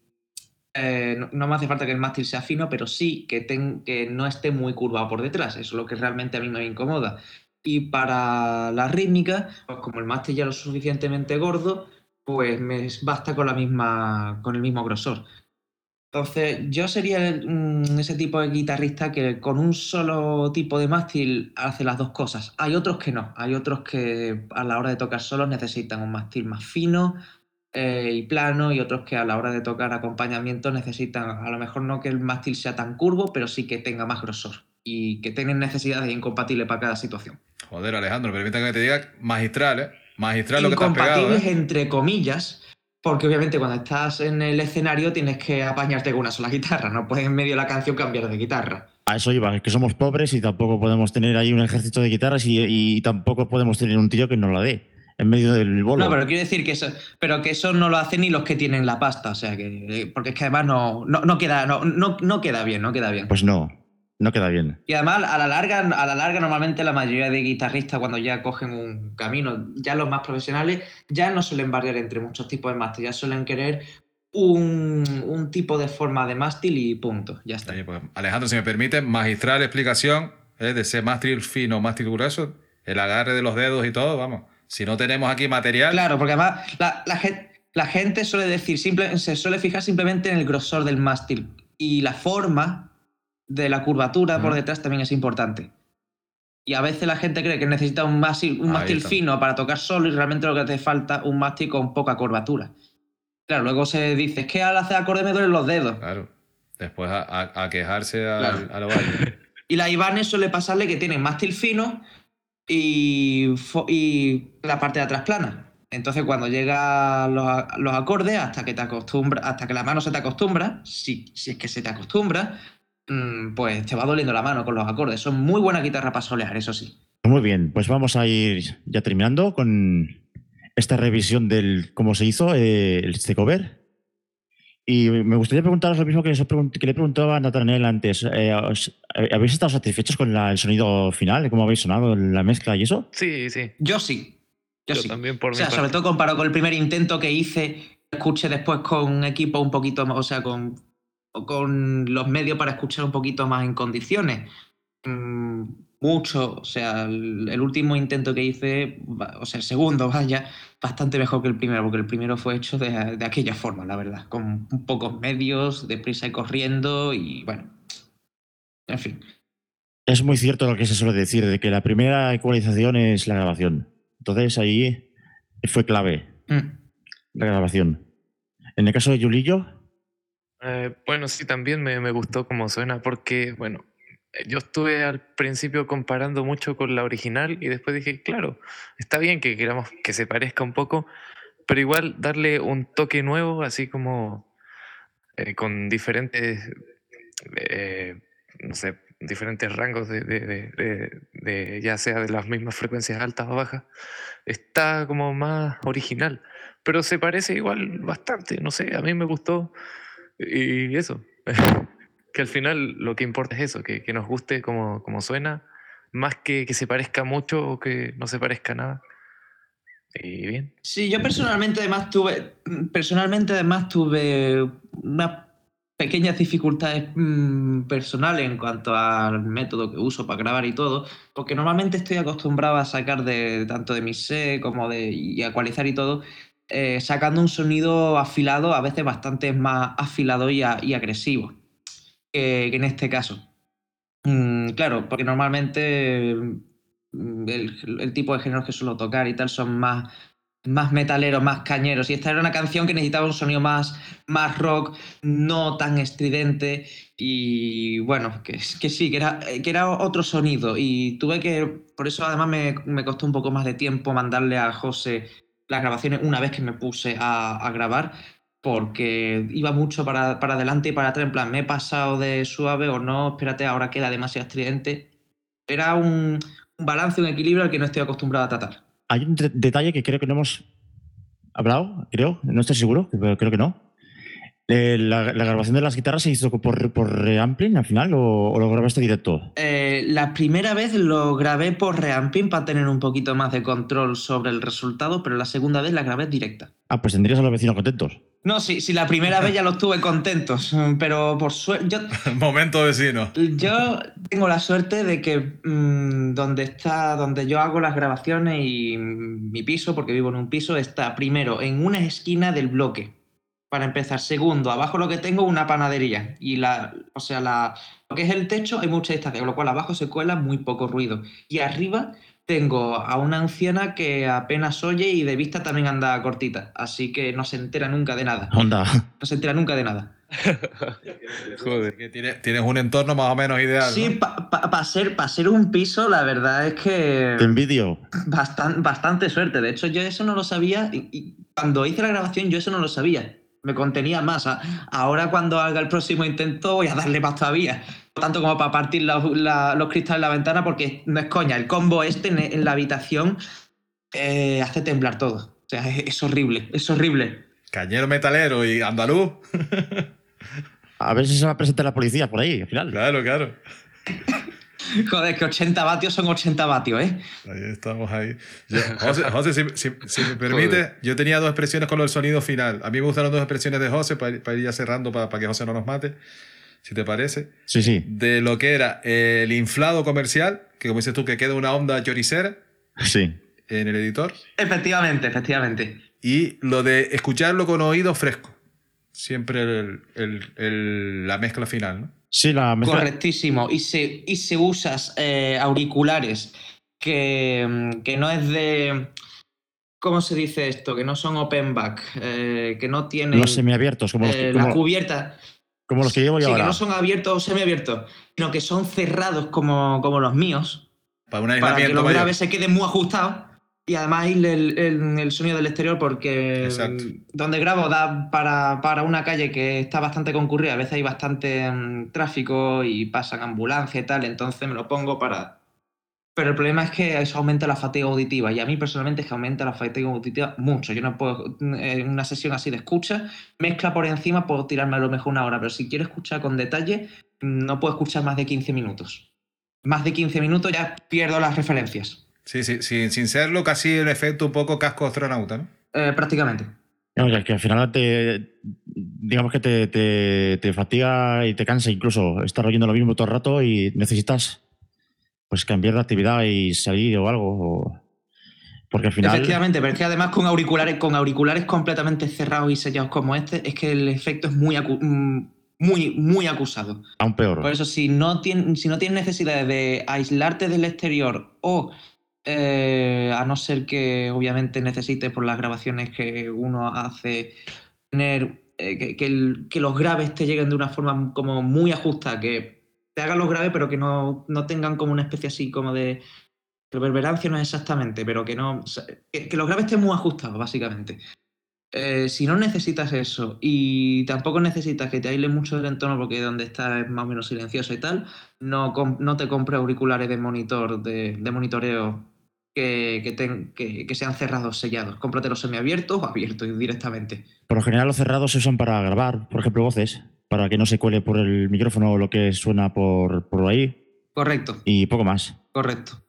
Eh, no, no me hace falta que el mástil sea fino, pero sí que, ten, que no esté muy curvado por detrás. Eso es lo que realmente a mí me incomoda. Y para la rítmica, pues como el mástil ya es lo suficientemente gordo, pues me basta con, la misma, con el mismo grosor. Entonces, yo sería el, mm, ese tipo de guitarrista que con un solo tipo de mástil hace las dos cosas. Hay otros que no. Hay otros que a la hora de tocar solos necesitan un mástil más fino, Eh, y plano, y otros que a la hora de tocar acompañamiento necesitan, a lo mejor no que el mástil sea tan curvo, pero sí que tenga más grosor y que tienen necesidades incompatibles para cada situación. Joder, Alejandro, permítame que te diga magistral, ¿eh? Magistral lo que te has pegado, Incompatibles ¿eh? entre comillas, porque obviamente cuando estás en el escenario tienes que apañarte con una sola guitarra, no puedes en medio de la canción cambiar de guitarra. A eso iba, es que somos pobres y tampoco podemos tener ahí un ejército de guitarras y, y tampoco podemos tener un tío que nos la dé en medio del bolo. No, pero quiero decir que eso, pero que eso no lo hacen ni los que tienen la pasta, o sea que, porque es que además no, no, no queda, no, no, no queda bien, no queda bien. Pues no, no queda bien. Y además, a la larga, a la larga normalmente la mayoría de guitarristas cuando ya cogen un camino, ya los más profesionales, ya no suelen variar entre muchos tipos de mástil, ya suelen querer un, un tipo de forma de mástil y punto, ya está. Oye, pues, Alejandro, si me permite, magistral explicación, ¿eh? De ese mástil fino, mástil grueso, el agarre de los dedos y todo, vamos. Si no tenemos aquí material... Claro, porque además la, la, gente, la gente suele decir, simple, se suele fijar simplemente en el grosor del mástil y la forma de la curvatura uh-huh. por detrás también es importante. Y a veces la gente cree que necesita un mástil, un mástil fino para tocar solo y realmente lo que te falta un mástil con poca curvatura. Claro, luego se dice, es que al hacer acorde me duelen los dedos. Claro, después a, a, a quejarse a, claro. a lo baile. Y la Ibanez suele pasarle que tienen mástil fino y, y la parte de atrás plana. Entonces cuando llegan los, los acordes, hasta que te acostumbras, hasta que la mano se te acostumbra, si, si es que se te acostumbra, pues te va doliendo la mano con los acordes. Son muy buenas guitarras para solear, eso sí. Muy bien, pues vamos a ir ya terminando con esta revisión del cómo se hizo eh, este cover. Y me gustaría preguntaros lo mismo que, que le preguntaba a Nathaniel antes. Eh, os, ¿Habéis estado satisfechos con la, el sonido final? ¿Cómo habéis sonado la mezcla y eso? Sí, sí. Yo sí. Yo, Yo sí. también por o sea, mi sobre parte. todo comparado con el primer intento que hice, escuché después con equipo un poquito más, o sea, con, con los medios para escuchar un poquito más en condiciones. Mm, mucho, o sea, el, el último intento que hice, o sea, el segundo, vaya, bastante mejor que el primero, porque el primero fue hecho de, de aquella forma, la verdad, con pocos medios, deprisa y corriendo, y bueno, en fin. Es muy cierto lo que se suele decir, de que la primera ecualización es la grabación. Entonces ahí fue clave, mm. la grabación. En el caso de Yulillo... Eh, bueno, sí, también me, me gustó cómo suena, porque, bueno, yo estuve al principio comparando mucho con la original y después dije, claro, está bien que queramos que se parezca un poco, pero igual darle un toque nuevo, así como eh, con diferentes, eh, no sé, diferentes rangos de, de, de, de, de ya sea de las mismas frecuencias altas o bajas, está como más original, pero se parece igual bastante, no sé, a mí me gustó y eso. Que al final lo que importa es eso, que, que nos guste como, como suena, más que que se parezca mucho o que no se parezca nada. Y bien. Sí, yo personalmente además tuve, personalmente además tuve unas pequeñas dificultades mmm, personales en cuanto al método que uso para grabar y todo, porque normalmente estoy acostumbrado a sacar de tanto de mixé como de y a ecualizar y todo, eh, sacando un sonido afilado, a veces bastante más afilado y, a, y agresivo. Que, que en este caso. Mm, claro, porque normalmente el, el tipo de géneros que suelo tocar y tal son más, más metaleros, más cañeros. Y esta era una canción que necesitaba un sonido más, más rock, no tan estridente. Y bueno, que, que sí, que era, que era otro sonido. Y tuve que, por eso además me, me costó un poco más de tiempo mandarle a José las grabaciones una vez que me puse a, a grabar. Porque iba mucho para, para adelante y para atrás, en plan, me he pasado de suave o no, espérate, ahora queda demasiado estridente. Era un, un balance, un equilibrio al que no estoy acostumbrado a tratar. Hay un de- detalle que creo que no hemos hablado, creo, no estoy seguro, pero creo que no. Eh, la, la grabación de las guitarras se hizo por, por reampling al final o, o lo grabaste directo? Eh, la primera vez lo grabé por reamping para tener un poquito más de control sobre el resultado, pero la segunda vez la grabé directa. Ah, pues tendrías a los vecinos contentos. No, sí, sí, la primera vez ya los tuve contentos, pero por suerte. Yo, Momento vecino. yo tengo la suerte de que mmm, donde está, donde yo hago las grabaciones y mm, mi piso, porque vivo en un piso, está primero en una esquina del bloque. Para empezar, segundo, abajo lo que tengo una panadería. Y la, o sea, la, lo que es el techo hay mucha distancia, con lo cual abajo se cuela muy poco ruido. Y arriba tengo a una anciana que apenas oye y de vista también anda cortita. Así que no se entera nunca de nada. Onda. No se entera nunca de nada. Joder. Que tienes, tienes un entorno más o menos ideal. Sí, ¿no? para pa, pa ser, pa ser un piso, la verdad es que. Te envidio. Bastan, bastante suerte. De hecho, yo eso no lo sabía. Y, y cuando hice la grabación, yo eso no lo sabía. Me contenía más. Ahora, cuando haga el próximo intento, voy a darle más todavía. Tanto como para partir la, la, los cristales de la ventana, porque no es coña. El combo este en, en la habitación eh, hace temblar todo. O sea, es, es horrible. Es horrible. Cañero metalero y andaluz. A ver si se va a presentar la policía por ahí, al final. Claro, claro. Joder, que ochenta vatios son ochenta vatios, ¿eh? Ahí estamos ahí. Yo, José, José si, si, si me permite, Joder. yo tenía dos expresiones con el sonido final. A mí me gustaron dos expresiones de José para, para ir ya cerrando, para, para que José no nos mate, si te parece. Sí, sí. De lo que era el inflado comercial, que como dices tú, que queda una onda choricera Sí. en el editor. Efectivamente, efectivamente. Y lo de escucharlo con oído fresco. Siempre el, el, el, la mezcla final, ¿no? Sí, la mezcla. Correctísimo. Y si, y si usas eh, auriculares que, que no es de. ¿Cómo se dice esto? Que no son open back, eh, que no tienen Los semiabiertos, como los que, eh, como, la cubierta. como los que llevo yo Sí, ahora. que no son abiertos o semiabiertos, sino que son cerrados como, como los míos, Para un para que aislamiento los mayor. graves se queden muy ajustados y además aísle el, el, el sonido del exterior, porque Exacto. donde grabo da para, para una calle que está bastante concurrida, a veces hay bastante um, tráfico y pasan ambulancias y tal, entonces me lo pongo para... Pero el problema es que eso aumenta la fatiga auditiva y a mí personalmente es que aumenta la fatiga auditiva mucho. Yo no puedo, en una sesión así de escucha, mezcla por encima, puedo tirarme a lo mejor una hora, pero si quiero escuchar con detalle, no puedo escuchar más de quince minutos. Más de quince minutos ya pierdo las referencias. Sí, sí, sí, sin serlo, casi el efecto un poco casco astronauta, ¿no? Eh, prácticamente. No, que, que al final te, digamos que te, te, te fatiga y te cansa incluso estar oyendo lo mismo todo el rato y necesitas pues cambiar de actividad y salir o algo. O... Porque al final... Efectivamente, pero es que además con auriculares, con auriculares completamente cerrados y sellados como este, es que el efecto es muy, acu muy, muy acusado. Aún peor. Por eso, si no tienes si no tienes necesidad de aislarte del exterior o Eh, a no ser que obviamente necesites por las grabaciones que uno hace tener eh, que, que, el, que los graves te lleguen de una forma como muy ajustada, que te hagan los graves pero que no, no tengan como una especie así como de reverberancia, no es exactamente, pero que no que, que los graves estén muy ajustados básicamente. Eh, si no necesitas eso y tampoco necesitas que te aísle mucho del entorno porque donde estás es más o menos silencioso y tal, no, no te compres auriculares de monitor, de, de monitoreo que, que, ten, que, que sean cerrados, sellados. Cómprate los semiabiertos o abiertos directamente. Por lo general los cerrados se usan para grabar, por ejemplo, voces, para que no se cuele por el micrófono lo que suena por, por ahí. Correcto. Y poco más. Correcto.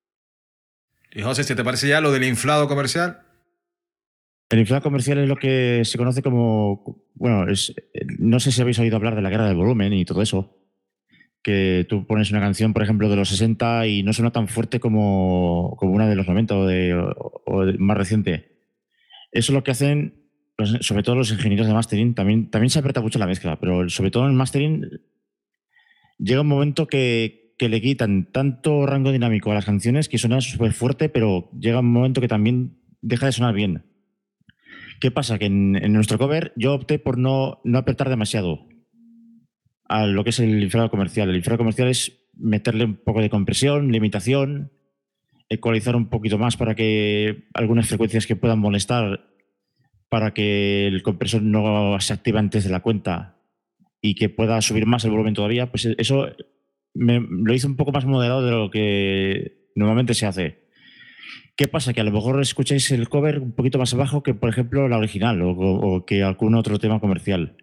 Y José, ¿si te parece ya lo del inflado comercial? El inflado comercial es lo que se conoce como... Bueno, es, no sé si habéis oído hablar de la guerra del volumen y todo eso. Que tú pones una canción, por ejemplo, de los sesenta y no suena tan fuerte como, como una de los noventa o, de, o, o de más reciente. Eso es lo que hacen, los, sobre todo los ingenieros de mastering. También, también se aprieta mucho la mezcla, pero sobre todo en el mastering llega un momento que, que le quitan tanto rango dinámico a las canciones que suena súper fuerte, pero llega un momento que también deja de sonar bien. ¿Qué pasa? Que en, en nuestro cover yo opté por no, no apretar demasiado a lo que es el infrado comercial. El infrado comercial es meterle un poco de compresión, limitación, ecualizar un poquito más para que algunas frecuencias que puedan molestar, para que el compresor no se active antes de la cuenta y que pueda subir más el volumen todavía, pues eso me, lo hice un poco más moderado de lo que normalmente se hace. ¿Qué pasa? Que a lo mejor escucháis el cover un poquito más abajo que, por ejemplo, la original o, o que algún otro tema comercial.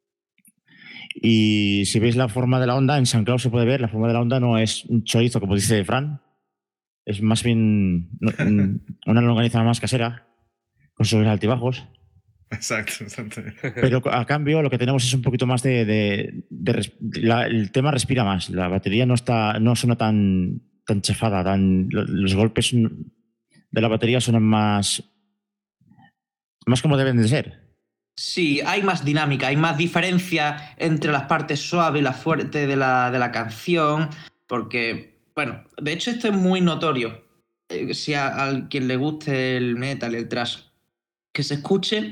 Y si veis la forma de la onda, en SoundCloud se puede ver, la forma de la onda no es un chorizo, como dice Fran, es más bien una longaniza más casera, con sus altibajos. Exacto, exacto. Pero a cambio lo que tenemos es un poquito más de... de, de, de la, el tema respira más, la batería no está no suena tan, tan chafada, tan, los golpes de la batería suenan más, más como deben de ser. Sí, hay más dinámica, hay más diferencia entre las partes suaves y las fuertes de la, de la canción, porque, bueno, de hecho esto es muy notorio. Eh, si a, a quien le guste el metal, el thrash, que se escuche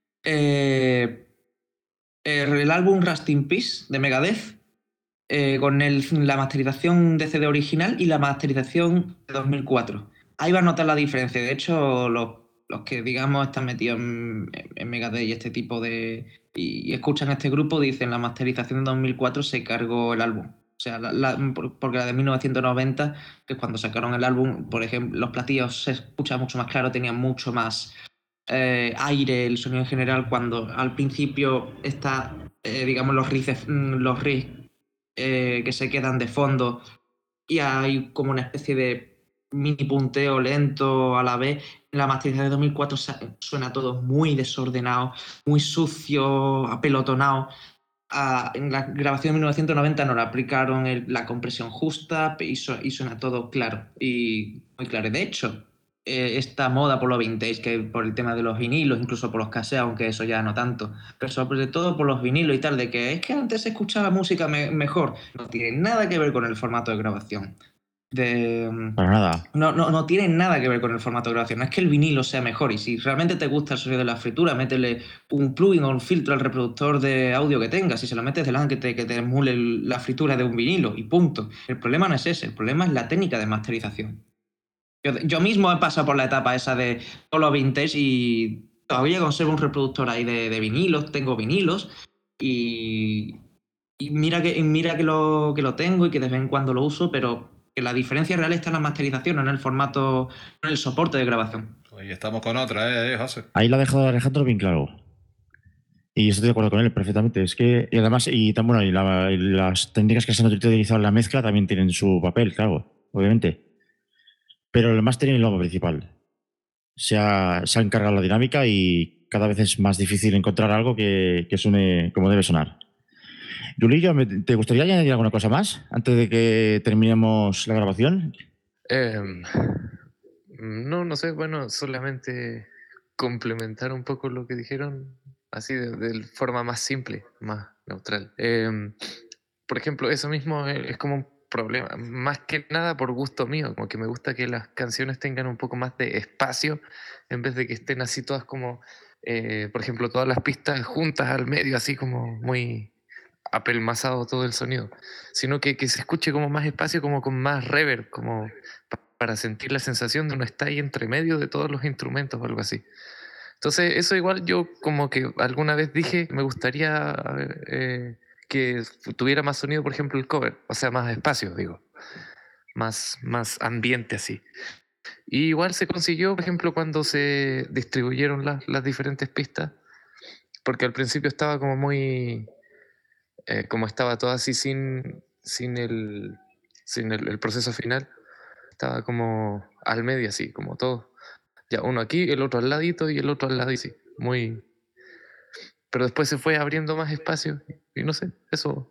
eh, el álbum Rust in Peace de Megadeth, eh, con el, la masterización de C D original y la masterización de dos mil cuatro. Ahí va a notar la diferencia. De hecho, los, los que, digamos, están metidos en, en Megadeth y este tipo de... Y, y escuchan este grupo, dicen la masterización de dos mil cuatro se cargó el álbum. O sea, la, la, porque la de mil novecientos noventa, que es cuando sacaron el álbum, por ejemplo, los platillos se escuchan mucho más claro, tenían mucho más eh, aire, el sonido en general, cuando al principio está, eh, digamos, los riffs, los riffs eh, que se quedan de fondo y hay como una especie de mini punteo lento a la vez. En la masterización de dos mil cuatro suena todo muy desordenado, muy sucio, apelotonado. Uh, en la grabación de mil novecientos noventa no le aplicaron el, la compresión justa y, su, y suena todo claro y muy claro. De hecho, eh, esta moda por los vintage, que por el tema de los vinilos, incluso por los cassettes, aunque eso ya no tanto, pero sobre todo por los vinilos y tal, de que es que antes se escuchaba música me mejor, no tiene nada que ver con el formato de grabación. De, Para nada. No, no, no tiene nada que ver con el formato de grabación. No es que el vinilo sea mejor. Y si realmente te gusta el sonido de la fritura, métele un plugin o un filtro al reproductor de audio que tengas. Si se lo metes delante, que te, que te emule la fritura de un vinilo y punto. El problema no es ese. El problema es la técnica de masterización. Yo, yo mismo he pasado por la etapa esa de solo vintage y todavía conservo un reproductor ahí de, de vinilos. Tengo vinilos y, y mira, que, mira que, lo, que lo tengo y que de vez en cuando lo uso, pero que la diferencia real está en la masterización, no en el formato, no en el soporte de grabación. Y estamos con otra, ¿eh, José? Ahí lo ha dejado Alejandro bien claro. Y estoy de acuerdo con él perfectamente. Es que, y además, y tan bueno, y, la, y las técnicas que se han utilizado en la mezcla también tienen su papel, claro, obviamente. Pero el mastering es lo principal. Se ha, se ha encargado la dinámica y cada vez es más difícil encontrar algo que, que suene como debe sonar. Julillo, ¿te gustaría añadir alguna cosa más antes de que terminemos la grabación? Eh, no, no sé, bueno, solamente complementar un poco lo que dijeron, así de, de forma más simple, más neutral. Eh, por ejemplo, eso mismo es, es como un problema, más que nada por gusto mío, como que me gusta que las canciones tengan un poco más de espacio en vez de que estén así todas como, eh, por ejemplo, todas las pistas juntas al medio, así como muy apelmazado todo el sonido, sino que, que se escuche como más espacio, como con más reverb, como pa para sentir la sensación de uno está ahí entre medio de todos los instrumentos o algo así. Entonces, eso igual yo como que alguna vez dije, me gustaría eh, que tuviera más sonido, por ejemplo, el cover, o sea, más espacio, digo, más, más ambiente así. Y igual se consiguió, por ejemplo, cuando se distribuyeron las, las diferentes pistas, porque al principio estaba como muy... Eh, como estaba todo así sin, sin, el, sin el, el proceso final, estaba como al medio así, como todo. Ya uno aquí, el otro al ladito y el otro al lado y sí, muy... Pero después se fue abriendo más espacio y no sé, eso...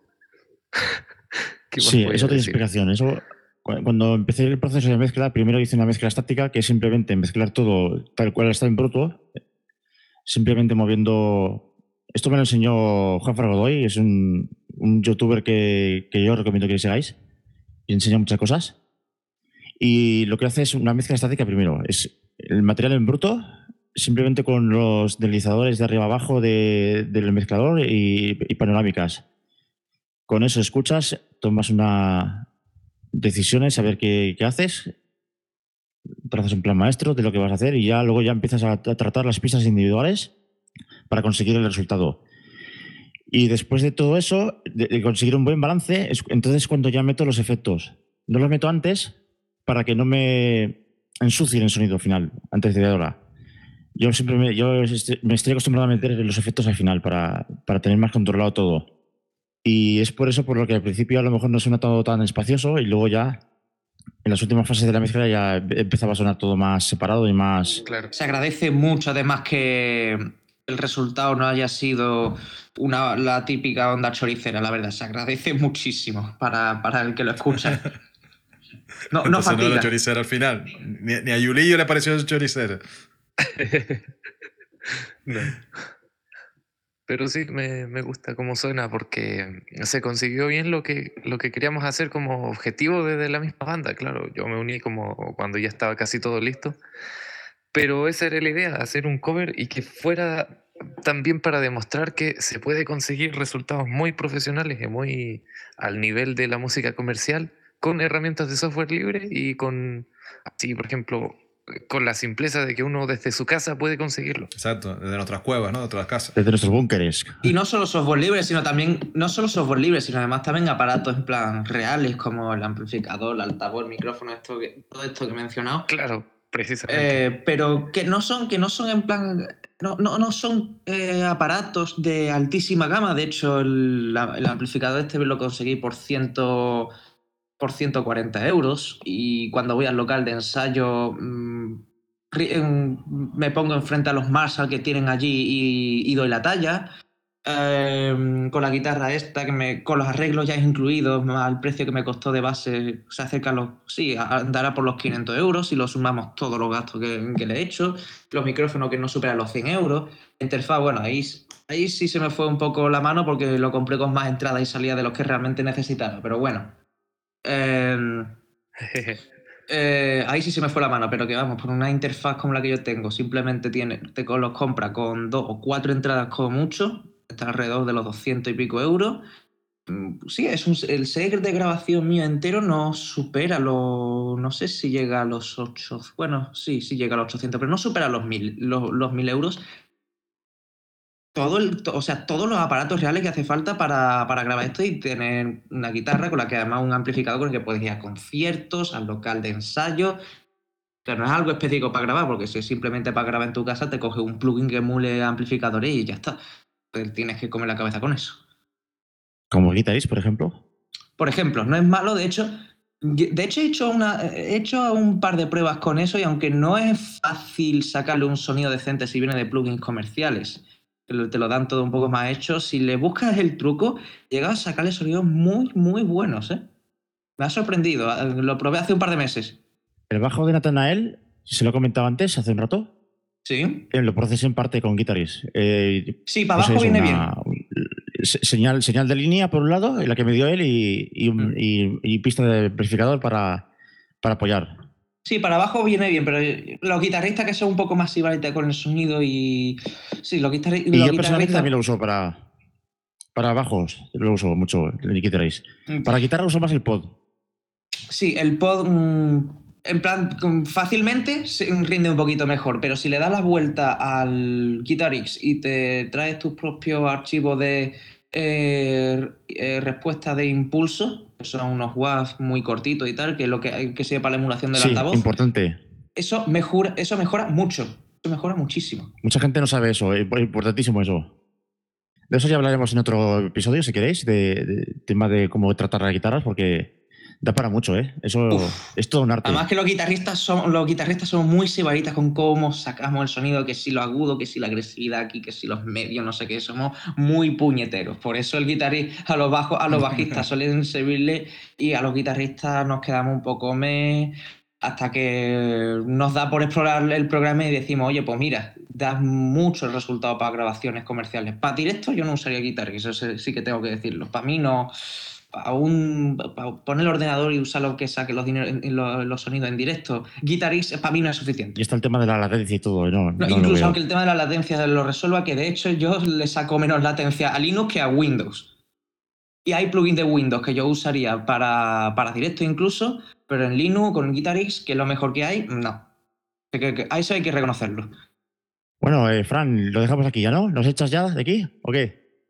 ¿Qué más Sí, podía eso tiene decir? explicación. Eso, cuando empecé el proceso de mezcla, primero hice una mezcla estática, que es simplemente mezclar todo tal cual está en bruto, simplemente moviendo... Esto me lo enseñó Juan Godoy, es un, un youtuber que, que yo recomiendo que sigáis y enseña muchas cosas. Y lo que hace es una mezcla estática primero. Es el material en bruto, simplemente con los deslizadores de arriba abajo de, del mezclador y, y panorámicas. Con eso escuchas, tomas una decisiones, saber qué, qué haces, trazas un plan maestro de lo que vas a hacer y ya luego ya empiezas a, a tratar las pistas individuales para conseguir el resultado. Y después de todo eso, de, de conseguir un buen balance, es, entonces cuando ya meto los efectos. No los meto antes para que no me ensucien el sonido final, antes de ahora. Yo siempre me, yo me estoy acostumbrado a meter los efectos al final para, para tener más controlado todo. Y es por eso por lo que al principio a lo mejor no suena todo tan espacioso y luego ya en las últimas fases de la mezcla ya empezaba a sonar todo más separado y más... Claro. Se agradece mucho además que el resultado no haya sido una, la típica onda choricera, la verdad. Se agradece muchísimo para, para el que lo escucha. No, no Entonces fatiga. no era choricero al final. Ni, ni a Yulillo le pareció choricero. No. Pero sí, me, me gusta cómo suena porque se consiguió bien lo que, lo que queríamos hacer como objetivo desde la misma banda. Claro, yo me uní como cuando ya estaba casi todo listo. Pero esa era la idea, hacer un cover y que fuera también para demostrar que se puede conseguir resultados muy profesionales y muy al nivel de la música comercial con herramientas de software libre y con, así, por ejemplo, con la simpleza de que uno desde su casa puede conseguirlo. Exacto, desde nuestras cuevas, ¿no? De otras casas. Desde nuestros búnkeres. Y no solo software libre, sino también, no solo software libre, sino además también aparatos en plan reales como el amplificador, el altavoz, el micrófono, esto que, todo esto que he mencionado. Claro, precisamente. Eh, pero que no son, que no son en plan. No, no, no son eh, aparatos de altísima gama. De hecho, el, la, el amplificador este lo conseguí por ciento, por ciento cuarenta euros. Y cuando voy al local de ensayo, mmm, me pongo enfrente a los Marshall que tienen allí y, y doy la talla. Eh, con la guitarra esta, que me, con los arreglos ya incluidos, al precio que me costó de base, se acerca a los. Sí, andará por los quinientos euros si lo sumamos todos los gastos que, que le he hecho. Los micrófonos que no superan los cien euros. Interfaz, bueno, ahí, ahí sí se me fue un poco la mano porque lo compré con más entrada y salida de los que realmente necesitaba, pero bueno. Eh, eh, ahí sí se me fue la mano, pero que vamos, por una interfaz como la que yo tengo, simplemente tiene, te los compra con dos o cuatro entradas como mucho. Está alrededor de los doscientos y pico euros. Sí, es un, el set de grabación mío entero no supera los. No sé si llega a los ocho. Bueno, sí, sí llega a los ochocientos, pero no supera los mil, los, los mil euros. Todo el, o sea, todos los aparatos reales que hace falta para, para grabar esto y tener una guitarra con la que además un amplificador con el que puedes ir a conciertos, al local de ensayo. Pero no es algo específico para grabar, porque si es simplemente para grabar en tu casa, te coges un plugin que emule amplificadores y ya está. Tienes que comer la cabeza con eso. ¿Como Guitarist, por ejemplo? Por ejemplo, no es malo, de hecho, de hecho he hecho, una, he hecho un par de pruebas con eso y aunque no es fácil sacarle un sonido decente si viene de plugins comerciales, te lo dan todo un poco más hecho, si le buscas el truco, llegas a sacarle sonidos muy, muy buenos, ¿eh? Me ha sorprendido, lo probé hace un par de meses. El bajo de Nathanael, se lo he comentado antes, hace un rato. Sí. Lo procesé en parte con Guitarist. Eh, sí, para abajo viene una, bien. Señal, señal de línea, por un lado, la que me dio él, y, y, mm. y, y pista de amplificador para, para apoyar. Sí, para abajo viene bien, pero los guitarristas que son un poco más igualitas con el sonido y... Sí, los, guitarri y los yo guitarristas... personalmente también lo uso para, para bajos, lo uso mucho, el Guitarist. Mm. Para guitarra uso más el pod. Sí, el pod... Mmm... En plan, fácilmente se rinde un poquito mejor, pero si le das la vuelta al Guitarix y te traes tus propios archivos de eh, eh, respuesta de impulso, que son unos W A V muy cortitos y tal, que es lo que, que sirve para la emulación del sí, altavoz. Importante. Eso mejora, eso mejora mucho, eso mejora muchísimo. Mucha gente no sabe eso, es importantísimo eso. De eso ya hablaremos en otro episodio, si queréis, de, de tema de cómo tratar las guitarras, porque... Da para mucho, ¿eh? Eso Uf. Es todo un arte. Además que los guitarristas son, los guitarristas son muy sibaritas con cómo sacamos el sonido, que si lo agudo, que si la agresividad aquí, que si los medios, no sé qué, somos muy puñeteros. Por eso el guitarrista, a los bajos, a los bajistas suelen servirle y a los guitarristas nos quedamos un poco me hasta que nos da por explorar el programa y decimos, oye, pues mira, da mucho el resultado para grabaciones comerciales. Para directo yo no usaría guitarra, eso sí que tengo que decirlo. Para mí no... Para, un, para poner el ordenador y usar lo que saque los, los, los sonidos en directo, Guitarix para mí no es suficiente. Y está el tema de la latencia y todo. No, no, no incluso aunque el tema de la latencia lo resuelva, que de hecho yo le saco menos latencia a Linux que a Windows. Y hay plugins de Windows que yo usaría para, para directo incluso, pero en Linux con Guitarix, que es lo mejor que hay, no. Que, que, que, a eso hay que reconocerlo. Bueno, eh, Fran, lo dejamos aquí ya, ¿no? ¿Nos echas ya de aquí o qué?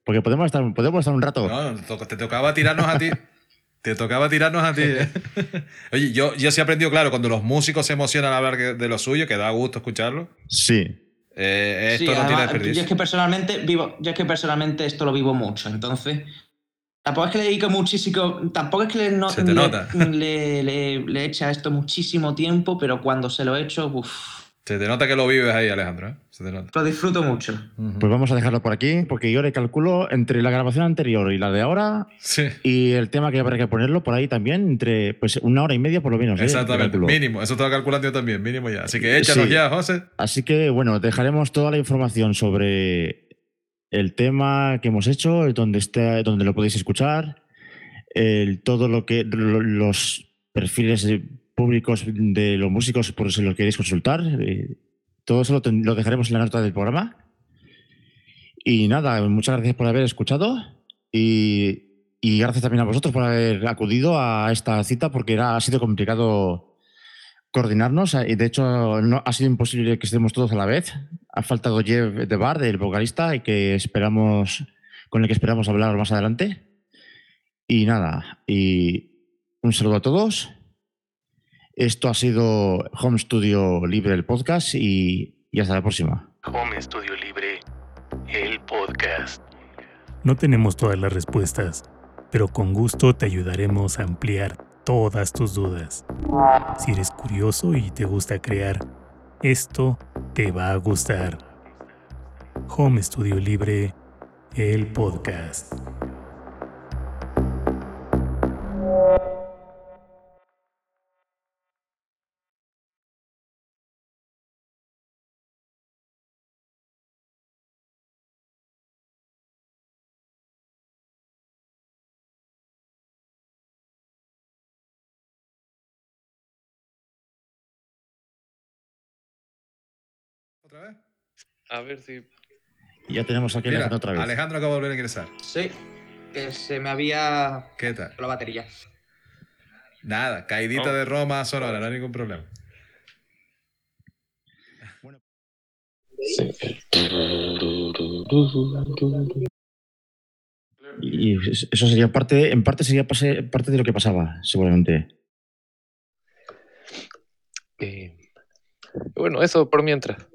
Porque podemos estar, podemos estar un rato. No, te tocaba tirarnos a ti. Te tocaba tirarnos a ti. ¿eh? Oye, yo, yo sí he aprendido, claro, cuando los músicos se emocionan a hablar de lo suyo, que da gusto escucharlo. Sí. Eh, esto Sí, no además, tiene desperdicio. Yo es que personalmente vivo, yo es que personalmente esto lo vivo mucho, entonces tampoco es que le dedico muchísimo, tampoco es que le, no, Se te le, nota. le, le, le eche a esto muchísimo tiempo, pero cuando se lo echo, uff, Se te nota que lo vives ahí, Alejandro. ¿eh? Se te nota. lo disfruto mucho. Pues vamos a dejarlo por aquí, porque yo le calculo entre la grabación anterior y la de ahora, Sí, y el tema que habrá que ponerlo por ahí también, entre pues una hora y media por lo menos. ¿eh? exactamente. Le calculo. Mínimo. Eso estaba calculando yo también. Mínimo ya. Así que échanos Sí. ya, José. Así que, bueno, dejaremos toda la información sobre el tema que hemos hecho, donde, está, donde lo podéis escuchar, el, todo lo que lo, los perfiles públicos de los músicos, por si lo queréis consultar. Eh, todo eso lo, ten, lo dejaremos en la nota del programa. Y nada, muchas gracias por haber escuchado y, y gracias también a vosotros por haber acudido a esta cita, porque era, ha sido complicado coordinarnos y de hecho no, ha sido imposible que estemos todos a la vez. Ha faltado Jeff de Bar, el vocalista, y que esperamos, con el que esperamos hablar más adelante. Y nada, y un saludo a todos. Esto ha sido Home Studio Libre, el podcast, y, y hasta la próxima. Home Studio Libre, el podcast. No tenemos todas las respuestas, pero con gusto te ayudaremos a ampliar todas tus dudas. Si eres curioso y te gusta crear, esto te va a gustar. Home Studio Libre, el podcast. ¿Otra vez? A ver si... Ya tenemos aquí a Mira, Alejandro otra vez. Alejandro acaba de volver a ingresar. Sí, que se me había ¿Qué tal? la batería. Nada, caidita Oh. de Roma sonora, no hay ningún problema. Sí. Y eso sería parte, en parte sería pase, parte de lo que pasaba, seguramente. Eh, bueno, eso por mientras.